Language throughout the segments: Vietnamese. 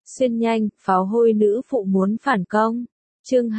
Xuyên nhanh, pháo hôi nữ phụ muốn phản công. Chương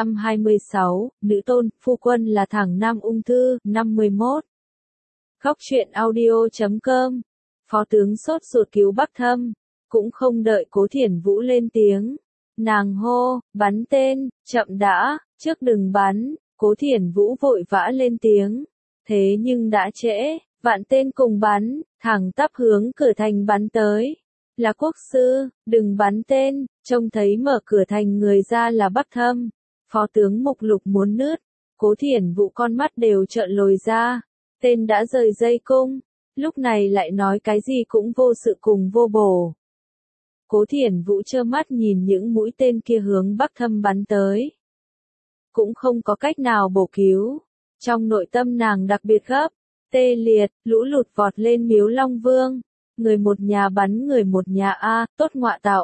226, nữ tôn, phu quân là thằng nam ung thư, 51. Góc truyện audio.com. Phó tướng sốt ruột cứu Bắc Thâm, cũng không đợi Cố Thiển Vũ lên tiếng. Nàng hô, bắn tên, chậm đã, trước đừng bắn. Cố Thiển Vũ vội vã lên tiếng. Thế nhưng đã trễ, vạn tên cùng bắn, thẳng tắp hướng cửa thành bắn tới. Là quốc sư, đừng bắn tên, trông thấy mở cửa thành người ra là Bắc Thâm. Phó tướng mục lục muốn nứt, Cố Thiển Vũ con mắt đều trợn lồi ra. Tên đã rời dây cung, lúc này lại nói cái gì cũng vô sự cùng vô bổ. Cố Thiển Vũ trơ mắt nhìn những mũi tên kia hướng Bắc Thâm bắn tới. Cũng không có cách nào bổ cứu. Trong nội tâm nàng đặc biệt gấp, tê liệt, lũ lụt vọt lên Miếu Long Vương. Người một nhà bắn người một nhà a, tốt ngọa tào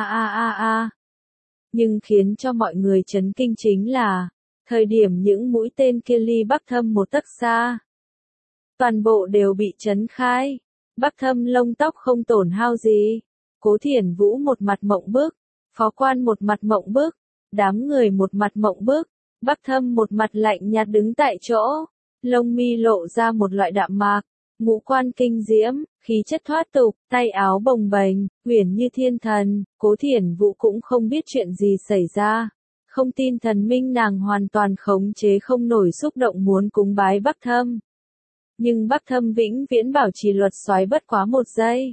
a. Nhưng khiến cho mọi người chấn kinh chính là, thời điểm những mũi tên kia ly Bắc Thâm một tấc xa, toàn bộ đều bị chấn khai. Bắc Thâm lông tóc không tổn hao gì. Cố Thiển Vũ một mặt mộng bức, phó quan một mặt mộng bức, đám người một mặt mộng bức, Bắc Thâm một mặt lạnh nhạt đứng tại chỗ, lông mi lộ ra một loại đạm mạc, ngũ quan kinh diễm, khí chất thoát tục, tay áo bồng bềnh, uyển như thiên thần. Cố Thiển Vũ cũng không biết chuyện gì xảy ra, không tin thần minh nàng hoàn toàn khống chế không nổi xúc động muốn cúng bái Bắc Thâm. Nhưng Bắc Thâm vĩnh viễn bảo trì luật soái bất quá một giây.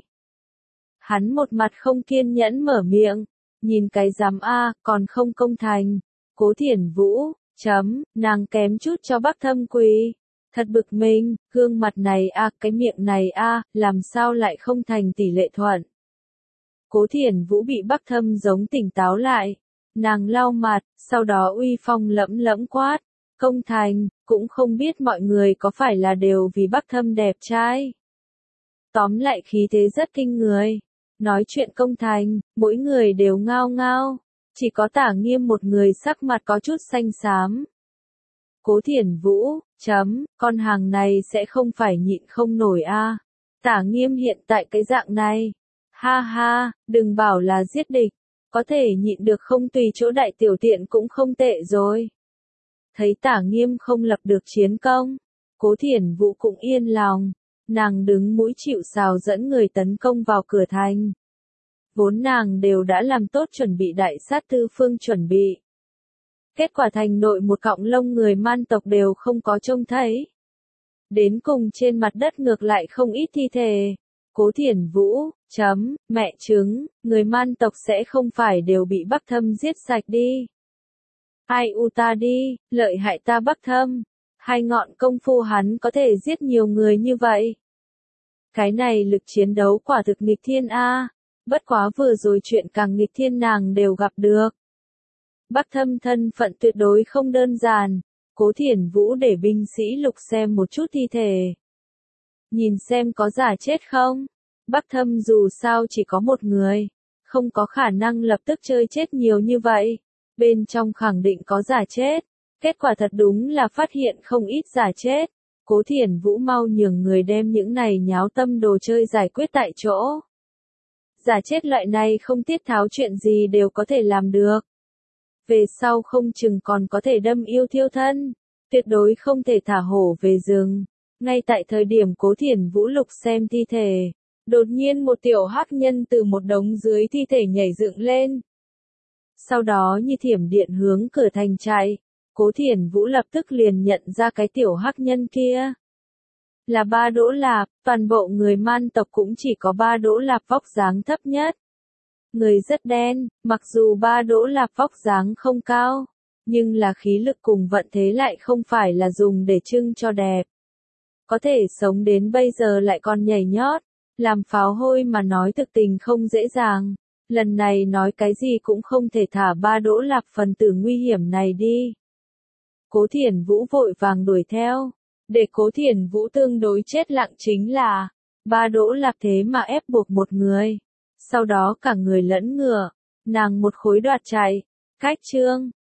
Hắn một mặt không kiên nhẫn mở miệng, nhìn cái giám a, còn không công thành. Cố Thiển Vũ, nàng kém chút cho Bắc Thâm quỳ. Thật bực mình, gương mặt này a, cái miệng này a, làm sao lại không thành tỷ lệ thuận. Cố Thiển Vũ bị Bắc Thâm giống tỉnh táo lại. Nàng lau mặt, sau đó uy phong lẫm lẫm quát. Công thành, cũng không biết mọi người có phải là đều vì Bắc Thâm đẹp trai. Tóm lại khí thế rất kinh người. Nói chuyện công thành, mỗi người đều ngao ngao. Chỉ có Tả Nghiêm một người sắc mặt có chút xanh xám. Cố Thiển Vũ, con hàng này sẽ không phải nhịn không nổi a. Tả Nghiêm hiện tại cái dạng này. Ha ha, đừng bảo là giết địch. Có thể nhịn được không tùy chỗ đại tiểu tiện cũng không tệ rồi. Thấy Tả Nghiêm không lập được chiến công, Cố Thiển Vũ cũng yên lòng. Nàng đứng mũi chịu sào dẫn người tấn công vào cửa thành. Vốn nàng đều đã làm tốt chuẩn bị đại sát tư phương chuẩn bị. Kết quả thành nội một cọng lông người Man tộc đều không có trông thấy. Đến cùng trên mặt đất ngược lại không ít thi thể. Cố Thiển Vũ, mẹ chứng, người Man tộc sẽ không phải đều bị Bắc Thâm giết sạch đi. Ai u ta đi, lợi hại ta Bắc Thâm. Hai ngọn công phu hắn có thể giết nhiều người như vậy. Cái này lực chiến đấu quả thực nghịch thiên a. Bất quá vừa rồi chuyện càng nghịch thiên nàng đều gặp được. Bắc Thâm thân phận tuyệt đối không đơn giản. Cố Thiển Vũ để binh sĩ lục xem một chút thi thể. Nhìn xem có giả chết không. Bắc Thâm dù sao chỉ có một người, không có khả năng lập tức chơi chết nhiều như vậy. Bên trong khẳng định có giả chết. Kết quả thật đúng là phát hiện không ít giả chết. Cố Thiển Vũ mau nhường người đem những này nháo tâm đồ chơi giải quyết tại chỗ. Giả chết loại này không tiết tháo chuyện gì đều có thể làm được. Về sau không chừng còn có thể đâm yêu thiêu thân. Tuyệt đối không thể thả hổ về rừng. Ngay tại thời điểm Cố Thiển Vũ lục xem thi thể, đột nhiên một tiểu hắc nhân từ một đống dưới thi thể nhảy dựng lên. Sau đó như thiểm điện hướng cửa thành chạy. Cố Thiển Vũ lập tức liền nhận ra cái tiểu hắc nhân kia. Là Ba Đỗ Lạp, toàn bộ người Man tộc cũng chỉ có Ba Đỗ Lạp vóc dáng thấp nhất. Người rất đen, mặc dù Ba Đỗ Lạp vóc dáng không cao, nhưng là khí lực cùng vận thế lại không phải là dùng để trưng cho đẹp. Có thể sống đến bây giờ lại còn nhảy nhót, làm pháo hôi mà nói thực tình không dễ dàng. Lần này nói cái gì cũng không thể thả Ba Đỗ Lạp phần tử nguy hiểm này đi. Cố Thiển Vũ vội vàng đuổi theo. Để Cố Thiển Vũ tương đối chết lặng chính là, Ba Đỗ Lạp thế mà ép buộc một người. Sau đó cả người lẫn ngựa, nàng một khối đoạt chạy. Cách chương,